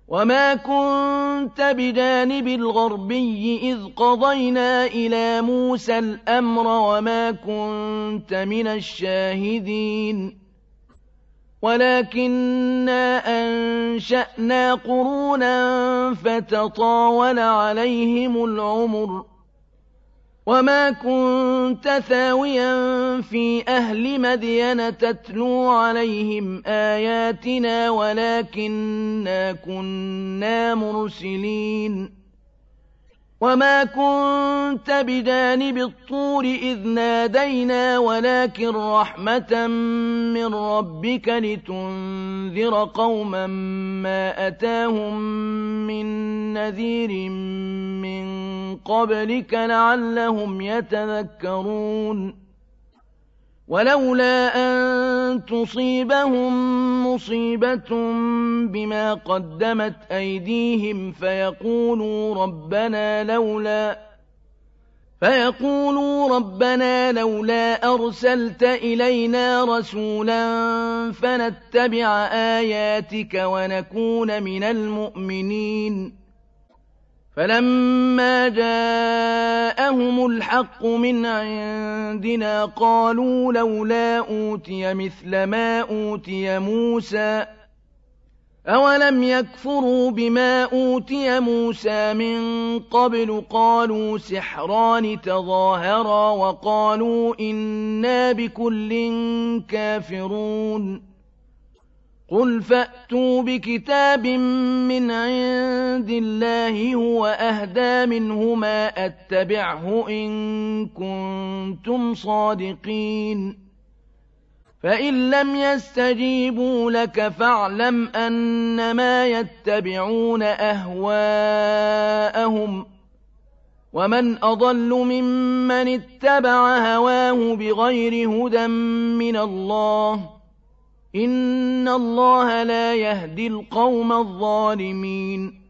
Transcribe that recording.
وما كنت بجانب الغربي إذ قضينا إلى موسى الأمر وما كنت من الشاهدين ولكننا أنشأنا قرونا فتطاول عليهم العمر وما كنت ثاويا في أهل مدين تتلو عليهم آياتنا ولكننا كنا مرسلين وما كنت بجانب الطور إذ نادينا ولكن رحمة من ربك لتنذر قوما ما أتاهم من نذير من قبلك لعلهم يتذكرون ولولا أن تصيبهم مصيبة بما قدمت أيديهم فيقولوا ربنا لولا أرسلت إلينا رسولا فنتبع آياتك ونكون من المؤمنين فلما جاءهم الحق من عندنا قالوا لولا أوتي مثل ما أوتي موسى أولم يكفروا بما أوتي موسى من قبل قالوا سحران تظاهرا وقالوا إنا بكل كافرون قل فأتوا بكتاب من عند الله هو أهدى منهما أتبعه إن كنتم صادقين فإن لم يستجيبوا لك فاعلم أنما يتبعون أهواءهم ومن أضل ممن اتبع هواه بغير هدى من الله إن الله لا يهدي القوم الظالمين